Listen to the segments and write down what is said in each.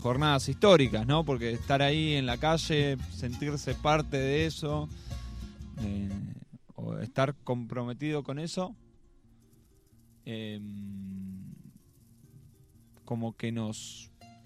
jornadas históricas, ¿no? Porque estar ahí en la calle, sentirse parte de eso, o estar comprometido con eso, como que nos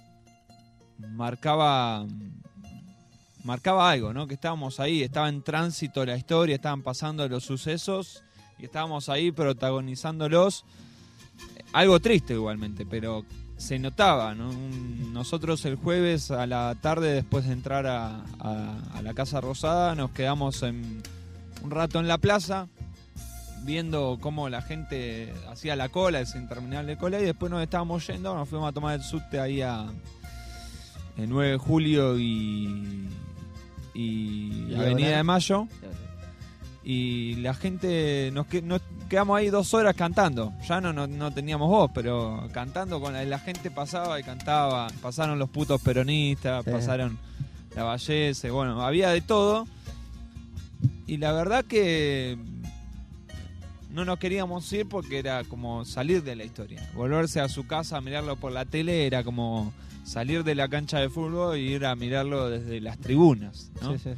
marcaba algo, ¿no? Que estábamos ahí, estaba en tránsito la historia, estaban pasando los sucesos y estábamos ahí protagonizándolos. Algo triste igualmente, pero se notaba, ¿no? Nosotros el jueves a la tarde, después de entrar a la Casa Rosada, nos quedamos un rato en la plaza viendo cómo la gente hacía la cola, esa interminable cola, y después nos estábamos yendo, nos fuimos a tomar el subte ahí el 9 de julio y Avenida de Mayo, y la gente nos quedamos ahí 2 horas cantando. Ya no teníamos voz, pero cantando con la gente pasaba y cantaba. Pasaron los putos peronistas, pasaron la Vallese, bueno, había de todo. Y la verdad que no nos queríamos ir porque era como salir de la historia. Volverse a su casa a mirarlo por la tele era como salir de la cancha de fútbol y ir a mirarlo desde las tribunas, ¿no? Sí.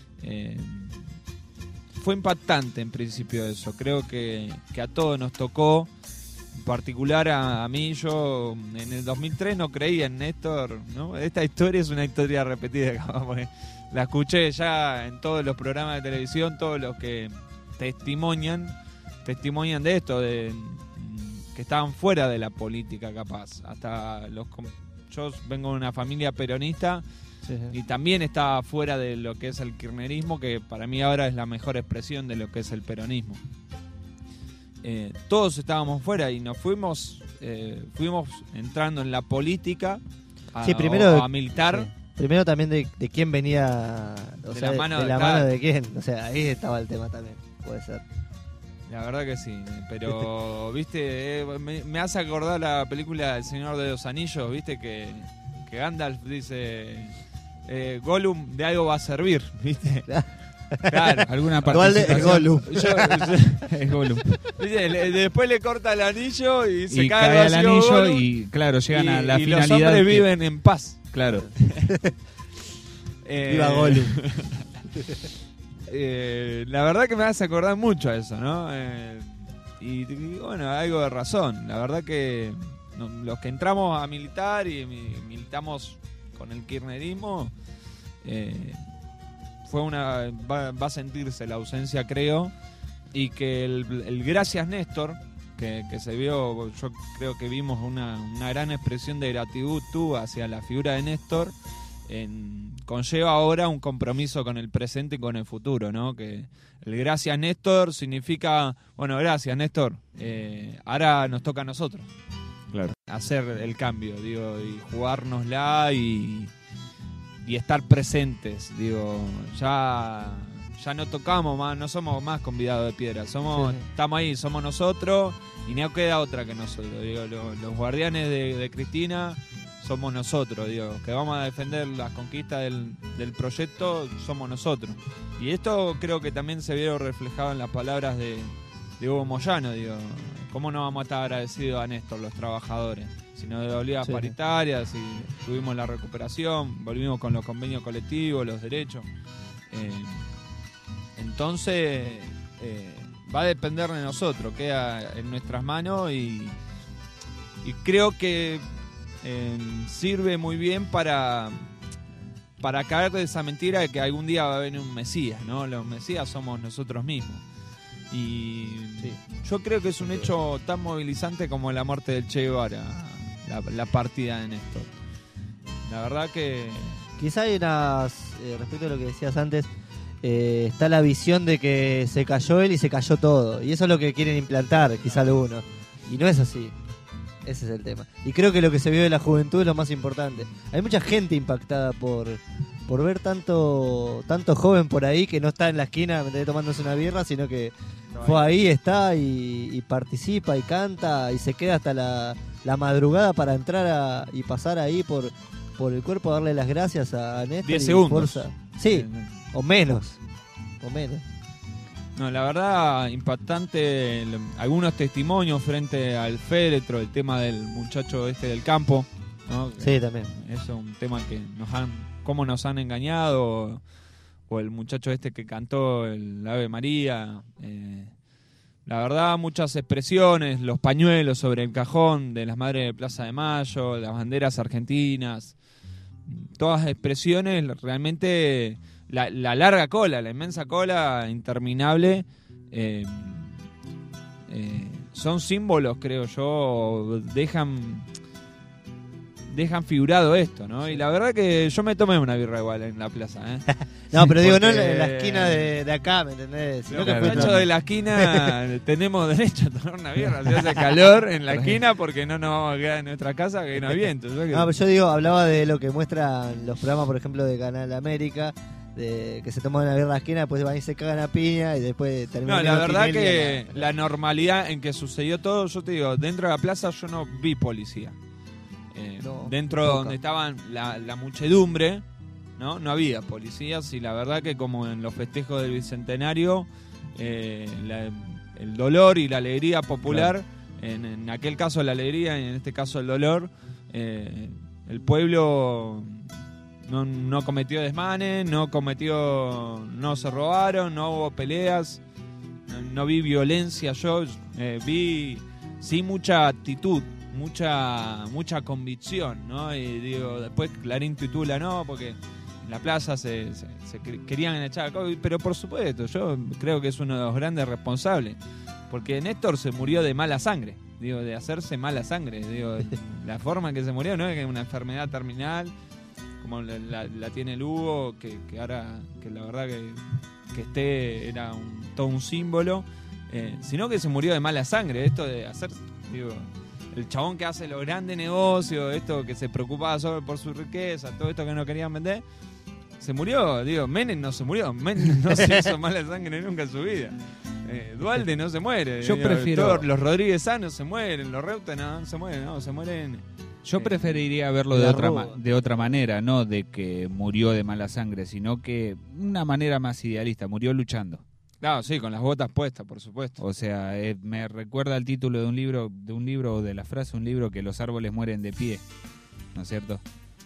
Fue impactante en principio eso. Creo que a todos nos tocó, en particular a mí. Yo en el 2003 no creía en Néstor, ¿no? Esta historia es una historia repetida, porque la escuché ya en todos los programas de televisión, todos los que testimonian de esto, de que estaban fuera de la política capaz. Hasta yo vengo de una familia peronista. Sí. Y también estaba fuera de lo que es el kirchnerismo, que para mí ahora es la mejor expresión de lo que es el peronismo. Todos estábamos fuera y nos fuimos entrando en la política a militar. Sí. Primero también de quién venía, la mano de quién. O sea, ahí estaba el tema también, puede ser. La verdad que sí, pero viste, me hace acordar la película El Señor de los Anillos, viste que Gandalf dice... Gollum de algo va a servir, ¿viste? Claro, alguna participación. Es Gollum. Es Gollum. Después le corta el anillo y se cae el anillo Gollum, y claro, llegan a la finalidad. Y los hombres viven en paz. Claro. Viva Gollum. La verdad que me hace acordar mucho a eso, ¿no? Y bueno, algo de razón. La verdad que los que entramos a militar y militamos con el kirchnerismo, va a sentirse la ausencia, creo, y que el gracias Néstor, que se vio, yo creo que vimos una gran expresión de gratitud hacia la figura de Néstor, conlleva ahora un compromiso con el presente y con el futuro, ¿no? Que el gracias Néstor significa, bueno, gracias Néstor, ahora nos toca a nosotros. Claro. Hacer el cambio, digo, y jugárnosla y estar presentes, digo, ya no tocamos más, no somos más convidados de piedra, estamos ahí, somos nosotros y no queda otra que nosotros, digo, los guardianes de Cristina somos nosotros, digo, que vamos a defender las conquistas del proyecto, somos nosotros. Y esto creo que también se vio reflejado en las palabras de Hugo Moyano, digo, ¿cómo no vamos a estar agradecidos a Néstor, los trabajadores? Si nos devolvían paritarias, si tuvimos la recuperación, volvimos con los convenios colectivos, los derechos. Entonces, va a depender de nosotros, queda en nuestras manos y creo que sirve muy bien para caer de esa mentira de que algún día va a venir un Mesías, ¿no? Los Mesías somos nosotros mismos. Y yo creo que es un hecho tan movilizante como la muerte del Che Guevara, la partida de Néstor. La verdad que... Quizá hay respecto a lo que decías antes, está la visión de que se cayó él y se cayó todo. Y eso es lo que quieren implantar, quizá algunos. Y no es así. Ese es el tema. Y creo que lo que se vio de la juventud es lo más importante. Hay mucha gente impactada por ver tanto joven por ahí que no está en la esquina tomándose una birra, sino que fue ahí, está y participa y canta y se queda hasta la madrugada para entrar y pasar ahí por el cuerpo, darle las gracias a Néstor. 10 segundos. Forza. Sí, o menos. No, la verdad, impactante algunos testimonios frente al féretro, el tema del muchacho del campo, ¿no? Sí, también. Eso es un tema que cómo nos han engañado, o el muchacho este que cantó el Ave María. La verdad, muchas expresiones, los pañuelos sobre el cajón de las Madres de Plaza de Mayo, las banderas argentinas, todas expresiones, realmente la larga cola, la inmensa cola interminable, son símbolos, creo yo, dejan figurado esto, ¿no? Y la verdad que yo me tomé una birra igual en la plaza, ¿eh? No, pero digo, Porque- no en la esquina de acá, ¿me entendés? Sino Los que fue muchachos de la esquina tenemos derecho a tomar una birra. Si hace calor en la esquina, porque no nos vamos a quedar en nuestra casa que no hay viento. No, pero yo digo, hablaba de lo que muestran los programas, por ejemplo, de Canal América, de que se toman una birra en la esquina, después van y se cagan a piña y después terminan. No, la viendo verdad Tinelli que en la normalidad en que sucedió todo, yo te digo, dentro de la plaza yo no vi policía. No, Dentro poca. donde estaban la muchedumbre, ¿no? No había policías, y la verdad que como en los festejos del Bicentenario, el dolor y la alegría popular, en aquel caso la alegría y en este caso el dolor, el pueblo no cometió desmanes, no se robaron, no hubo peleas, no vi violencia. Yo vi sí mucha actitud, mucha convicción, ¿no? Y digo, después Clarín titula, no, porque en la plaza se querían echar a COVID, pero por supuesto, yo creo que es uno de los grandes responsables, porque Néstor se murió de mala sangre, digo, de hacerse mala sangre, digo, la forma en que se murió, no es que una enfermedad terminal como la tiene el Hugo, que ahora, que la verdad que era todo un símbolo, sino que se murió de mala sangre, esto de hacer, digo, el chabón que hace los grandes negocios, esto que se preocupaba solo por su riqueza, todo esto que no querían vender, se murió. Digo, Menem no se murió, Menem no se hizo mala sangre nunca en su vida. Dualde no se muere. Yo prefiero- todos los Rodríguez Sanos se mueren, los Reutemann no se mueren, no, se mueren. Yo preferiría verlo la de otra manera, no de que murió de mala sangre, sino que una manera más idealista, murió luchando. Claro, sí, con las botas puestas, por supuesto. O sea, me recuerda al título de un libro o de la frase, un libro, que los árboles mueren de pie, ¿no es cierto?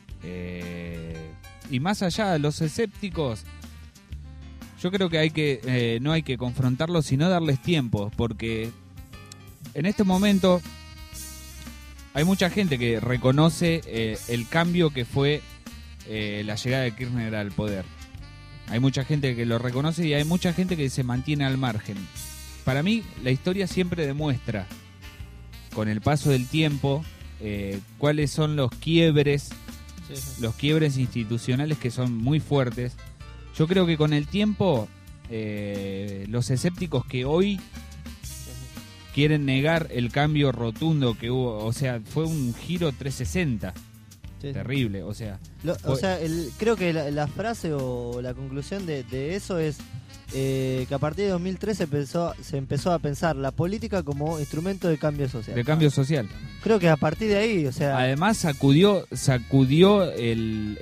Y más allá, los escépticos, yo creo que no hay que confrontarlos, sino darles tiempo, porque en este momento hay mucha gente que reconoce el cambio que fue la llegada de Kirchner al poder. Hay mucha gente que lo reconoce y hay mucha gente que se mantiene al margen. Para mí, la historia siempre demuestra, con el paso del tiempo, cuáles son los quiebres institucionales, que son muy fuertes. Yo creo que con el tiempo, los escépticos que hoy quieren negar el cambio rotundo que hubo, o sea, fue un giro 360. Sí. Terrible, o sea. Creo que la frase o la conclusión de eso es que a partir de 2003 se empezó a pensar la política como instrumento de cambio social. De cambio social. Creo que a partir de ahí, o sea... Además sacudió el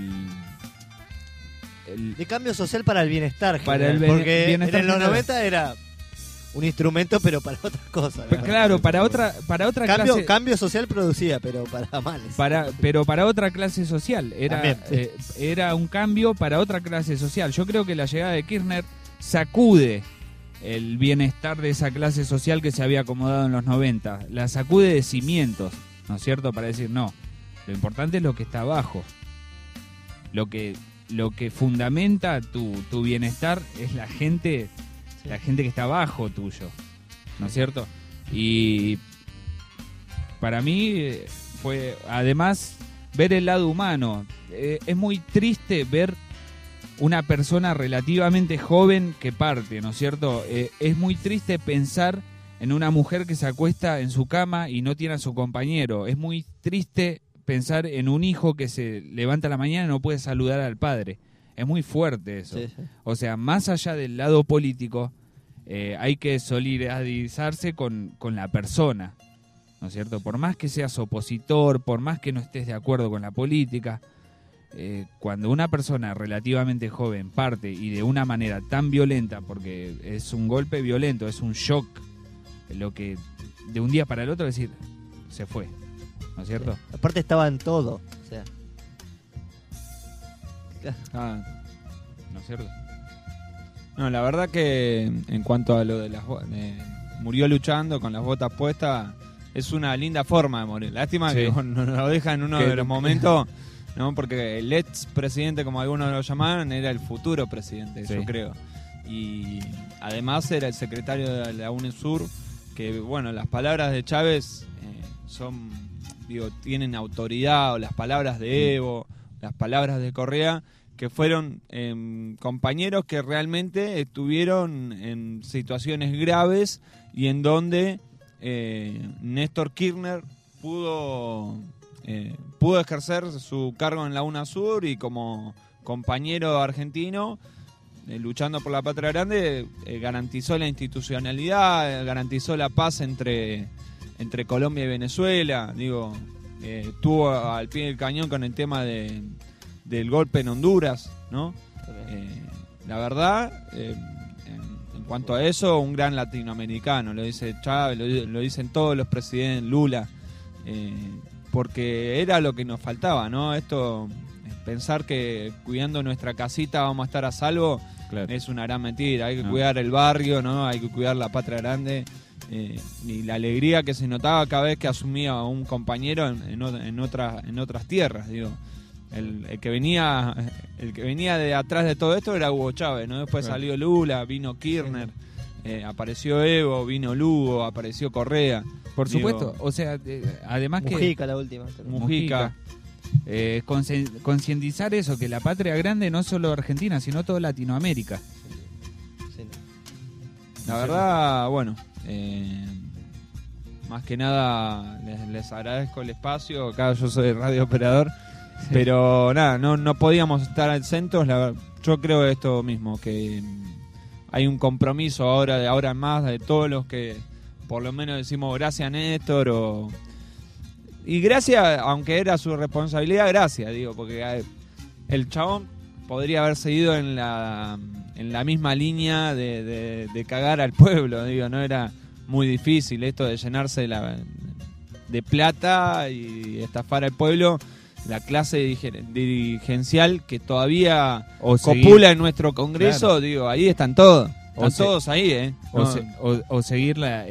de cambio social para el bienestar Para general, el porque bienestar en los general. 90 era un instrumento, pero para otras cosas. ¿no? Claro, para otra clase. Cambio social producía, pero para males. Pero para otra clase social. También, sí. Era un cambio para otra clase social. Yo creo que la llegada de Kirchner sacude el bienestar de esa clase social que se había acomodado en los 90. La sacude de cimientos, ¿no es cierto? Para decir, no, lo importante es lo que está abajo. Lo que fundamenta tu bienestar es la gente que está abajo tuyo, ¿no es cierto? Y para mí fue, además, ver el lado humano. Es muy triste ver una persona relativamente joven que parte, ¿no es cierto? Es muy triste pensar en una mujer que se acuesta en su cama y no tiene a su compañero. Es muy triste pensar en un hijo que se levanta a la mañana y no puede saludar al padre. Es muy fuerte eso. Sí, sí. O sea, más allá del lado político, hay que solidarizarse con la persona, ¿no es cierto? Por más que seas opositor, por más que no estés de acuerdo con la política, cuando una persona relativamente joven parte y de una manera tan violenta, porque es un golpe violento, es un shock, lo que de un día para el otro decir, se fue, ¿no es cierto? Sí. Aparte estaba en todo. O sea, ¿No es cierto? No, la verdad que en cuanto a lo de las murió luchando con las botas puestas, es una linda forma de morir. Lástima que nos lo deja en uno de los momentos, ¿no? Porque el ex presidente, como algunos lo llamaron, era el futuro presidente, yo creo. Y además era el secretario de la UNESUR, que bueno, las palabras de Chávez tienen autoridad, o las palabras de Evo, las palabras de Correa, que fueron compañeros que realmente estuvieron en situaciones graves y en donde Néstor Kirchner pudo ejercer su cargo en la UNASUR y como compañero argentino, luchando por la patria grande, garantizó la institucionalidad, garantizó la paz entre Colombia y Venezuela. Estuvo al pie del cañón con el tema del golpe en Honduras, ¿no? La verdad, en cuanto a eso, un gran latinoamericano, lo dice Chávez, lo dicen todos los presidentes, Lula, porque era lo que nos faltaba, ¿no? Esto, pensar que cuidando nuestra casita vamos a estar a salvo, es una gran mentira. Hay que cuidar el barrio, ¿no? Hay que cuidar la patria grande. Y la alegría que se notaba cada vez que asumía a un compañero en otras tierras, digo. El que venía de atrás de todo esto era Hugo Chávez, ¿no? Después salió Lula, vino Kirchner, apareció Evo, vino Lugo, apareció Correa. Por supuesto, o sea, además Mujica, la última. Mujica. Concientizar eso, que la patria grande no es solo Argentina, sino toda Latinoamérica. Sí. La verdad, bueno, más que nada les agradezco el espacio. Acá yo soy radiooperador, pero nada, no podíamos estar al centro. Yo creo esto mismo, que hay un compromiso de ahora en más de todos los que por lo menos decimos gracias Néstor y gracias, aunque era su responsabilidad, gracias, porque el chabón podría haber seguido en la misma línea de cagar al pueblo, no era muy difícil esto de llenarse de plata y estafar al pueblo. La clase dirigencial que todavía copula en nuestro Congreso, ahí están todos. Están todos ahí, o seguir la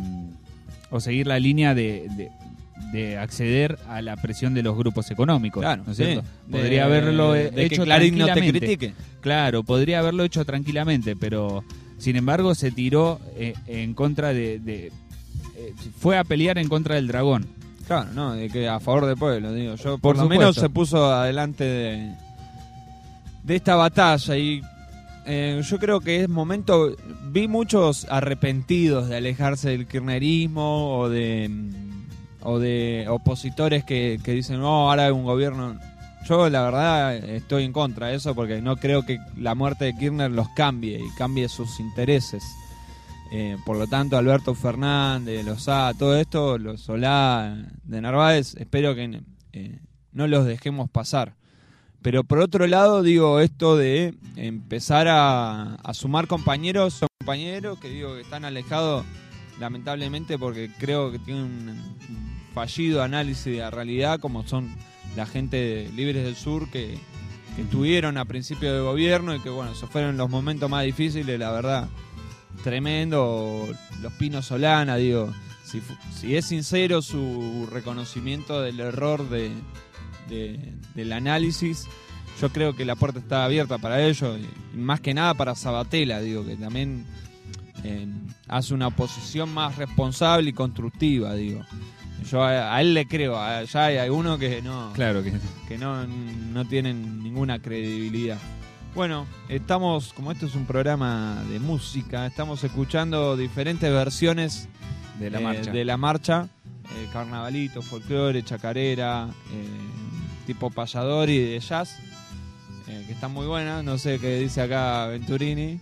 línea de acceder a la presión de los grupos económicos, claro, ¿no es cierto? Podría haberlo hecho que Clarín no te tranquilamente. critique. Claro, podría haberlo hecho tranquilamente, pero sin embargo se tiró en contra fue a pelear en contra del dragón. Claro, no, de que a favor del pueblo, yo por lo supuesto. menos se puso adelante de esta batalla y yo creo que es momento. Vi muchos arrepentidos de alejarse del kirchnerismo o de opositores que dicen no, ahora hay un gobierno. Yo la verdad estoy en contra de eso porque no creo que la muerte de Kirchner los cambie y cambie sus intereses. Por lo tanto, Alberto Fernández, Lozada, todo esto, los Solá de Narváez, espero que no los dejemos pasar. Pero por otro lado, esto de empezar a sumar compañeros que están alejados, lamentablemente, porque creo que tienen un fallido análisis de la realidad, como son la gente de Libres del Sur que estuvieron a principio de gobierno y que, bueno, esos fueron los momentos más difíciles, la verdad. Tremendo, los Pinos Solana, si es sincero su reconocimiento del error del análisis, yo creo que la puerta está abierta para ellos, y más que nada para Sabatella, que también hace una oposición más responsable y constructiva, yo a él le creo, ya hay algunos que no, claro que no tienen ninguna credibilidad. Bueno, como esto es un programa de música, estamos escuchando diferentes versiones de la marcha, carnavalito, folclore, chacarera, tipo payador y de jazz, que están muy buenas, no sé qué dice acá Venturini.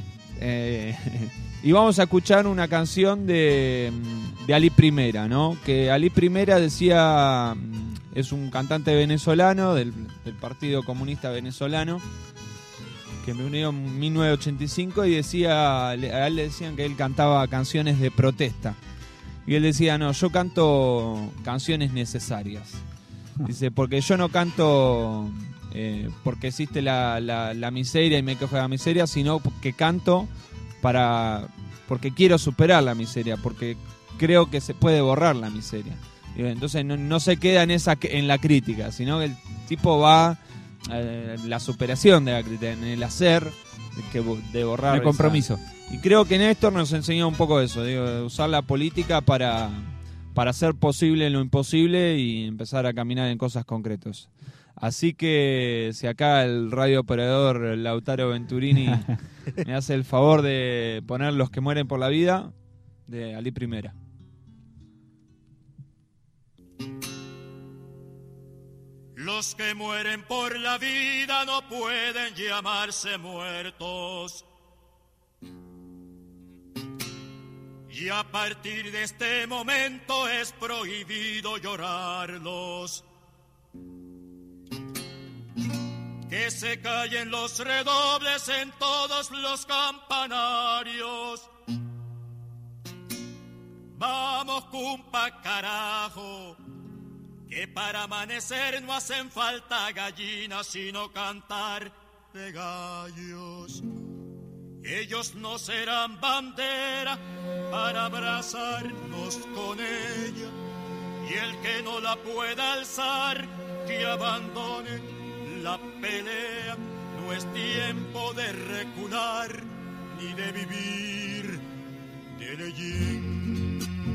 Y vamos a escuchar una canción de Ali Primera, ¿no? Que Ali Primera decía, es un cantante venezolano del Partido Comunista Venezolano, que me unió en 1985 y a él le decían que él cantaba canciones de protesta. Y él decía, no, yo canto canciones necesarias. Dice, porque yo no canto porque existe la miseria y me quejo de la miseria, sino que canto porque quiero superar la miseria, porque creo que se puede borrar la miseria. Entonces no se queda en la crítica, sino que el tipo va la superación de la crítica, en el hacer de borrar el compromiso. Y creo que Néstor nos enseñó un poco eso, de usar la política para hacer posible lo imposible y empezar a caminar en cosas concretas. Así que si acá el radiooperador Lautaro Venturini me hace el favor de poner Los que mueren por la vida, de Ali Primera. Los que mueren por la vida no pueden llamarse muertos. Y a partir de este momento es prohibido llorarlos. Que se callen los redobles en todos los campanarios. Vamos, cumpa, carajo, que para amanecer no hacen falta gallinas, sino cantar de gallos. Ellos no serán bandera para abrazarnos con ella, y el que no la pueda alzar, que abandone la pelea. No es tiempo de recular, ni de vivir de leyendas.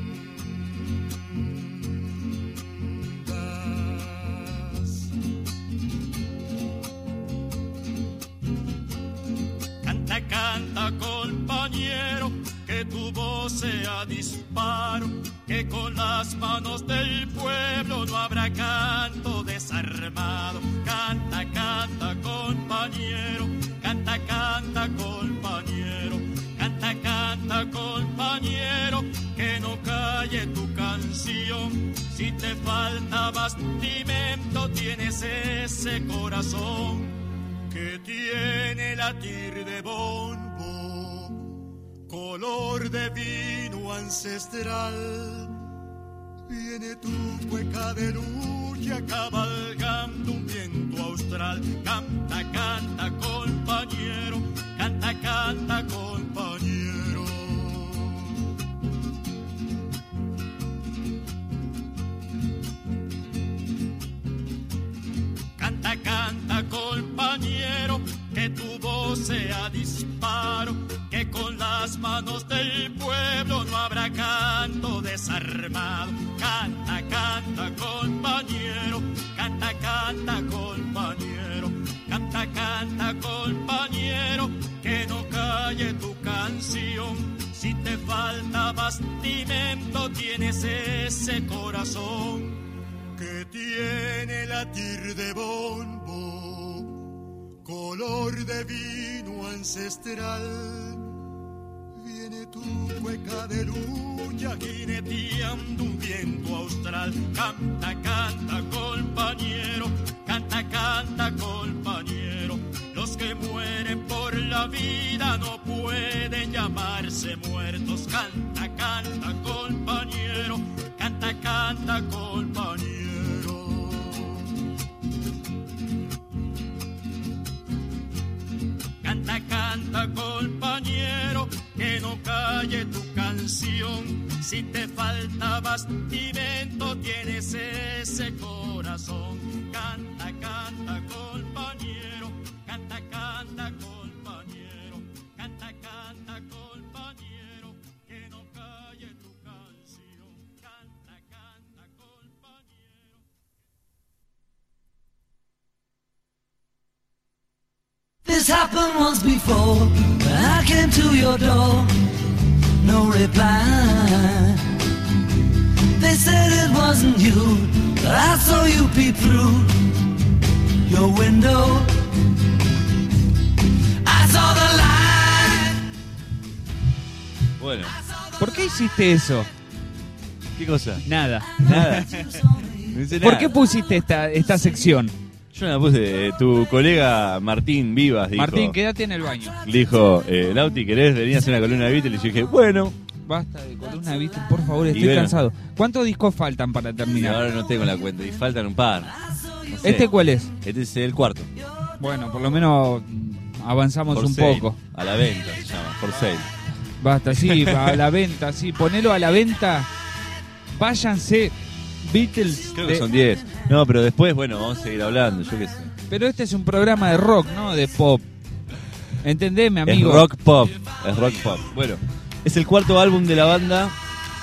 Canta, canta, compañero, que tu voz sea disparo, que con las manos del pueblo no habrá canto desarmado. Canta, canta, compañero, canta, canta, compañero, canta, canta, compañero, que no calle tu canción. Si te falta bastimento, tienes ese corazón que tiene latir de bombo, color de vino ancestral. Viene tu cueca de lucha cabalgando un viento austral. Canta, canta, compañero, canta, canta, compañero. Canta, canta, compañero, que tu voz sea disparo, que con las manos del pueblo no habrá canto desarmado. Canta, canta, compañero, canta, canta, compañero, canta, canta, compañero, que no calle tu canción. Si te falta bastimento, tienes ese corazón que tiene latir de bombo, color de vino ancestral. Viene tu cueca de lucha jineteando un viento austral. Canta, canta, compañero, canta, canta, compañero. Los que mueren por la vida no pueden llamarse muertos. Canta, canta, compañero, canta, canta, compañero. Canta, canta, compañero, que no calle tu canción. Si te falta bastimento, tienes ese corazón. Canta, canta, compañero, canta, canta, compañero, canta, canta, compañero, que no calle tu canción. Canta, canta, compañero. This happened once before. I came to your door, no reply. They said it wasn't you, but I saw you peep through your window. I saw the light. Bueno, ¿Por qué hiciste eso? ¿qué cosa? Nada. Nada. No hice ¿Por nada. qué pusiste esta sección? Yo la puse, tu colega Martín Vivas dijo. Martín, quédate en el baño. Dijo, Lauti, ¿querés venir a hacer una columna de Beatles? Y yo dije, bueno, Basta de columna, ¿viste? Por favor, estoy bueno. cansado. ¿Cuántos discos faltan para Y terminar? ahora no tengo la cuenta, y faltan un par. No sé. ¿Este cuál es? Este es el cuarto. Bueno, por lo menos avanzamos For un sale. poco. A la venta se llama, for sale. Basta, sí, a la venta, sí. Ponelo a la venta. Váyanse, Beatles. Creo que son 10. No, pero después, bueno, vamos a seguir hablando, yo qué sé. Pero este es un programa de rock, no de pop. Entendeme, amigo. Es rock pop. Es rock pop. Bueno, es el cuarto álbum de la banda,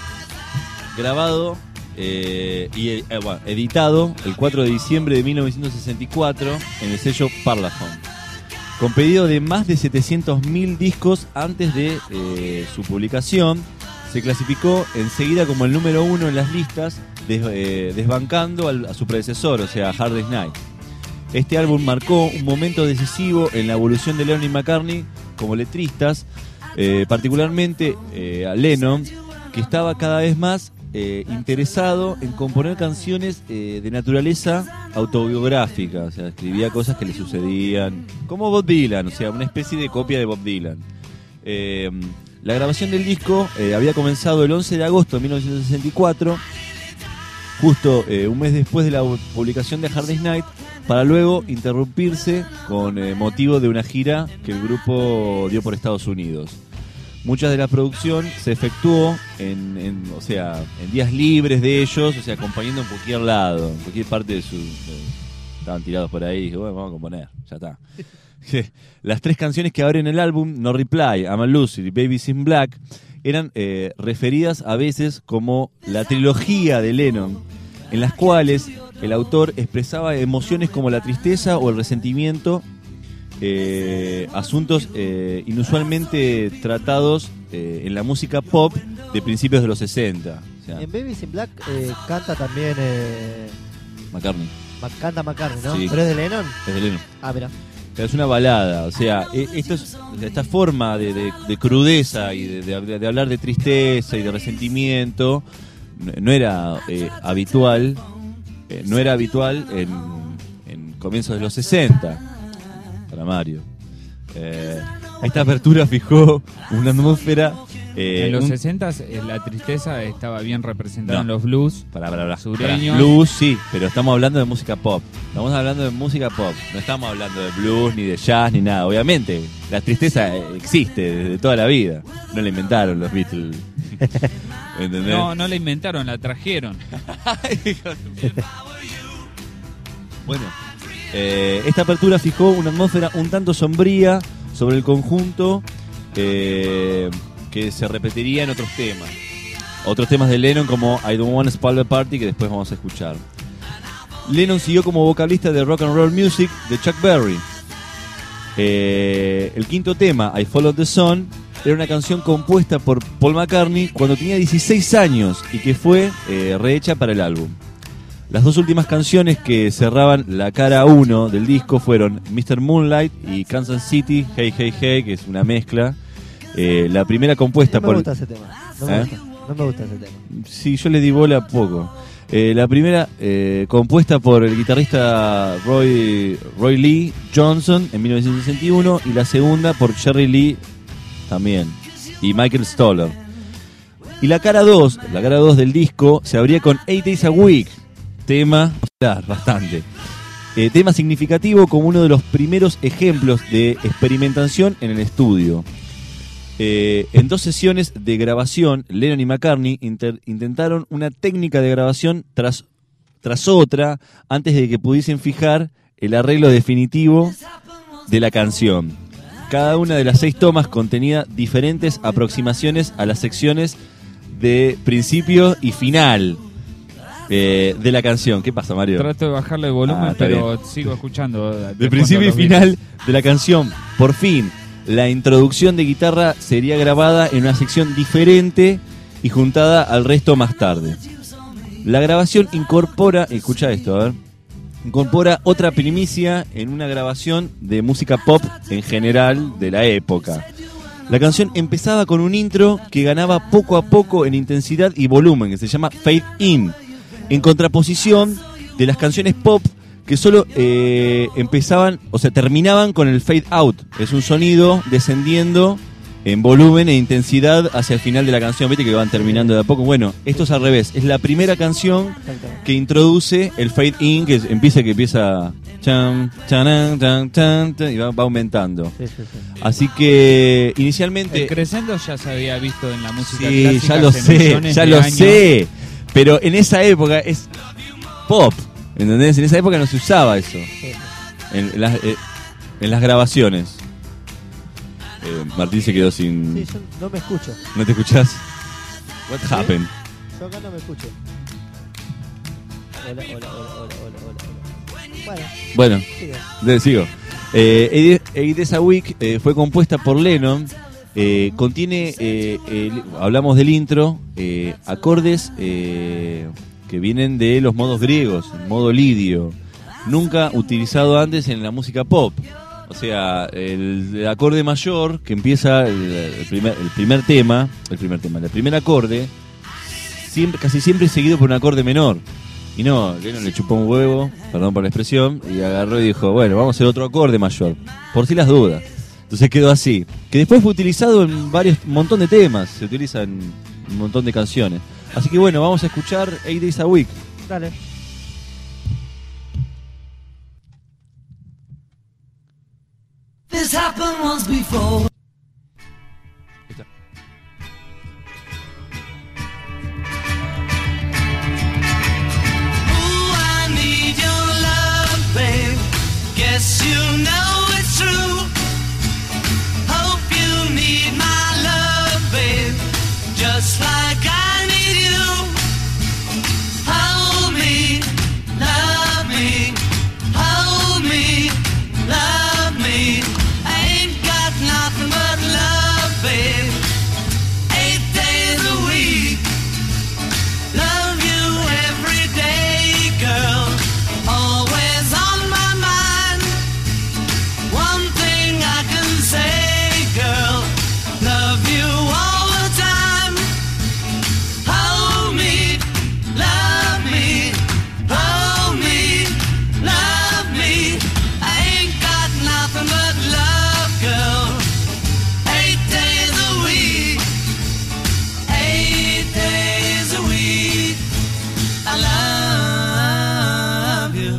grabado y bueno, editado el 4 de diciembre de 1964 en el sello Parlophone, con pedido de más de 700.000 discos antes de su publicación. Se clasificó enseguida como el número 1 en las listas, desbancando a su predecesor, o sea, Hard Day's Night. Este álbum marcó un momento decisivo en la evolución de Lennon y McCartney como letristas, particularmente a Lennon, que estaba cada vez más interesado en componer canciones de naturaleza autobiográfica, o sea, escribía cosas que le sucedían, como Bob Dylan, o sea, una especie de copia de Bob Dylan. La grabación del disco había comenzado el 11 de agosto de 1964, justo un mes después de la publicación de Hard Day's Night, para luego interrumpirse con motivo de una gira que el grupo dio por Estados Unidos. Mucha de la producción se efectuó en días libres de ellos, o sea, acompañando en cualquier lado, en cualquier parte de su... estaban tirados por ahí y dije, bueno, vamos a componer, ya está. Las 3 canciones que abren el álbum, No Reply, I'm a Loser y Baby's in Black, eran referidas a veces como la trilogía de Lennon, en las cuales el autor expresaba emociones como la tristeza o el resentimiento, asuntos inusualmente tratados en la música pop de principios de los 60. O sea, En Babies in Black canta también McCartney, canta McCartney, ¿no? Sí. ¿Pero es de Lennon? es de Lennon. Ah, mira. Es una balada, o sea, esta forma de crudeza y de hablar de tristeza y de resentimiento no era habitual, en comienzos de los 60 para Mario. Esta apertura fijó una atmósfera. En los 60s la tristeza estaba bien representada en los blues. Para sureños. blues, sí, pero estamos hablando de música pop. Estamos hablando de música pop. No estamos hablando de blues, ni de jazz, ni nada. Obviamente, la tristeza existe desde toda la vida. No la inventaron los Beatles. ¿Entendés? No la inventaron, la trajeron. Bueno, esta apertura fijó una atmósfera un tanto sombría sobre el conjunto, que se repetiría en otros temas. Otros temas de Lennon como I Don't Want to Spoil the Party, que después vamos a escuchar. Lennon siguió como vocalista de Rock and Roll Music de Chuck Berry. El quinto tema, I Follow the Sun, era una canción compuesta por Paul McCartney cuando tenía 16 años y que fue rehecha para el álbum. Las 2 últimas canciones que cerraban la cara 1 del disco fueron Mr. Moonlight y Kansas City, Hey Hey Hey, que es una mezcla. La primera compuesta No me gusta ese tema. No me gusta ese tema. Sí, yo le di bola poco. La primera compuesta por el guitarrista Roy Lee Johnson en 1961 y la segunda por Jerry Lee también y Michael Stoller. Y la cara 2 del disco se abría con 8 Days a Week, tema bastante. Tema significativo como uno de los primeros ejemplos de experimentación en el estudio. En 2 sesiones de grabación, Lennon y McCartney intentaron una técnica de grabación tras otra antes de que pudiesen fijar el arreglo definitivo de la canción. Cada una de las 6 tomas contenía diferentes aproximaciones a las secciones de principio y final de la canción. ¿Qué pasa, Mario? Trato de bajarle el volumen, está pero sigo escuchando. De principio y final de la canción. Por fin, la introducción de guitarra sería grabada en una sección diferente y juntada al resto más tarde. La grabación incorpora, escucha esto, a ver, incorpora otra primicia en una grabación de música pop en general de la época. La canción empezaba con un intro que ganaba poco a poco en intensidad y volumen, que se llama Fade In, en contraposición de las canciones pop que solo terminaban con el fade out. Es un sonido descendiendo en volumen e intensidad hacia el final de la canción, viste que van terminando de a poco. Bueno, esto es al revés, es la primera canción que introduce el fade in, que empieza chan, chanan, chan, chan, chan, y va aumentando. Sí. Así que inicialmente... El crescendo ya se había visto en la música Sí, clásica. ya lo hace sé, millones ya de lo años. sé. Pero en esa época es pop, ¿entendés? En esa época no se usaba eso. En las grabaciones. Martín se quedó sin... Sí, yo no me escucho. ¿No te escuchás? What happened? Yo acá no me escucho. Hola. Bueno, Bueno, sigo. Eight Days a Week fue compuesta por Lennon. Contiene, hablamos del intro, acordes que vienen de los modos griegos, el modo lidio, nunca utilizado antes en la música pop. O sea, el acorde mayor que empieza el primer acorde, casi siempre seguido por un acorde menor. Y no, Lennon le chupó un huevo, perdón por la expresión, y agarró y dijo, bueno, vamos a hacer otro acorde mayor, por si las dudas. Entonces quedó así, que después fue utilizado en un montón de temas, se utiliza en un montón de canciones. Así que bueno, vamos a escuchar 8 Days a Week. dale. This happened once before. Ooh, I need your love, babe. Guess you know it's true. Hope you need my love, babe. Just like I need you. Hold me, love me. Hold me, love me. I ain't got nothing but love, babe. 8 days a week. Love you every day, girl. Always on my mind. One thing I can say, girl. Love you all the time. Hold me, love me. Hold me, love me. I ain't got nothing but love, girl. 8 days a week. 8 days a week. I love you.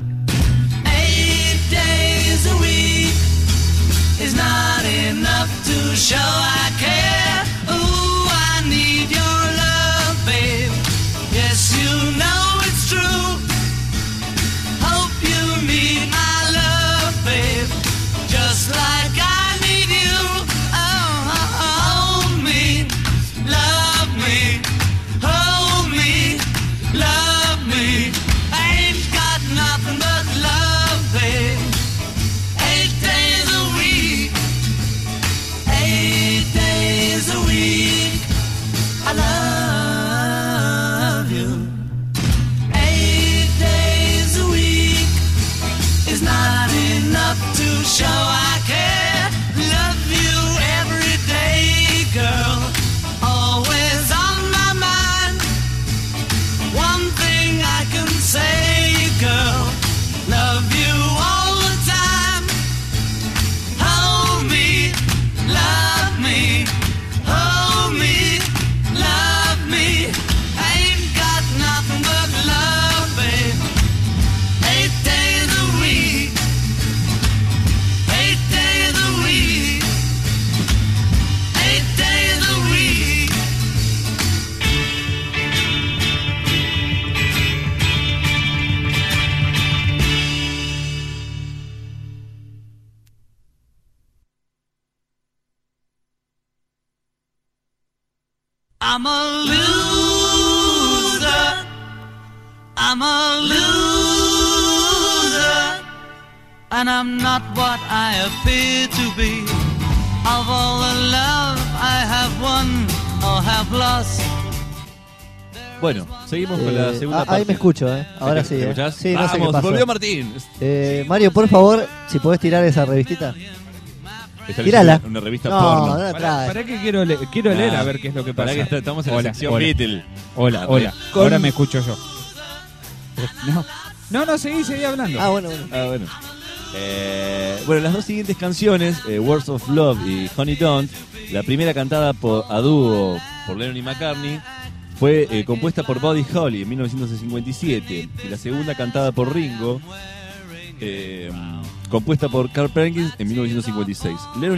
8 days a week is not enough to show I care. Ooh, I need your love, babe. Yes, you know it's true. Hope you need my love, babe. Just like I need you. Oh, hold me, love me. Hold me, love me. I ain't got nothing but love, babe. 8 days a week. 8 days a week. I love you. 8 days a week is not enough to show I care. Love you every day, girl. Always on my mind. One thing I can say, girl. Love you all the time. Hold me, love me. Hold me, love me. I ain't got nothing but love, babe. 8 days a week. 8 days a week. 8 days a week. I'm a loser. I'm a loser. And I'm not what I appear to be. Of all the love I have won or have lost. Bueno, seguimos con la segunda parte. Ahí me escucho, Ahora sí, ¿Me escuchás? Sí, no sé qué Vamos, pasó. volvió Martín. Mario, por favor, si podés tirar esa revistita. Está Tírala. leyendo una revista No, porno. no la traes. ¿Para qué quiero leer a ver qué es lo que pasa? Pará que estamos en Hola, la sección hola. Beatle. Hola. Con- Ahora me escucho yo. No, seguí hablando. Ah, bueno. Bueno, las dos siguientes canciones, Words of Love y Honey Don't, La primera cantada a dúo por Lennon y McCartney fue compuesta por Buddy Holly en 1957. Y la segunda cantada por Ringo, compuesta por Carl Perkins en 1956. Lennon